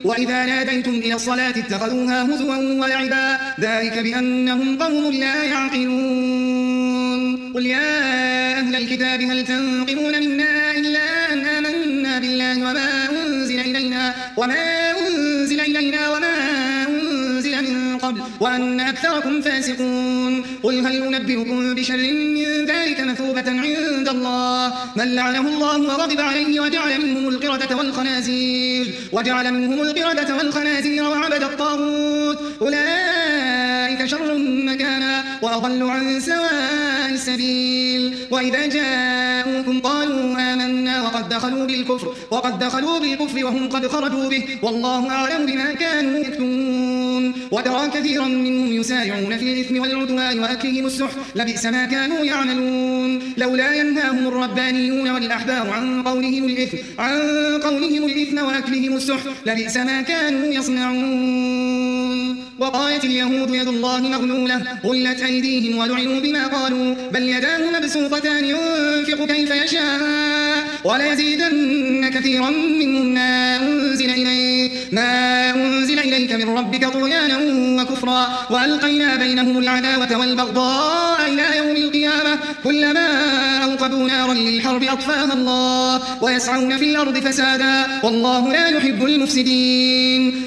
وإذا ناديتم إلى الصلاة اتخذوها هزوا ولعبا ذلك بأنهم قوم لا يعقلون قل يا أهل الكتاب هل تنقمون منا إلا أن آمنا بالله وما أنزل إلينا وما أنزل من قبل وأن أكثركم فاسقون قل هل أنبئكم بشر من ذلك مثوبة عند الله من لعنه الله وغضب عليه وجعل منهم القردة والخنازير وعبد الطاغوت أولئك شر مكانا وأضل عن سواء السبيل وإذا جاءوكم قالوا آمنا وقد دخلوا بالكفر وهم قد خرجوا به والله أعلم بما كانوا يكتمون وترى كثيرا منهم يسارعون في الإثم والعدوان وأكلهم السحت لبئس ما كانوا يعملون لولا ينهاهم الربانيون والأحبار عن قولهم الإثم وأكلهم السحت لبئس ما كانوا يصنعون وقالت اليهود يد الله مغلولة غلت أيديهم ولعنوا بما قالوا بل يداه مبسوطتان ينفق كيف يشاء وليزيدن كثيرا منهم ما أنزل إليك من ربك طغيانا وكفرا وألقينا بينهم العداوة والبغضاء إلى يوم القيامة كلما أوقدوا نارا للحرب أطفاها الله ويسعون في الأرض فسادا والله لا يحب المفسدين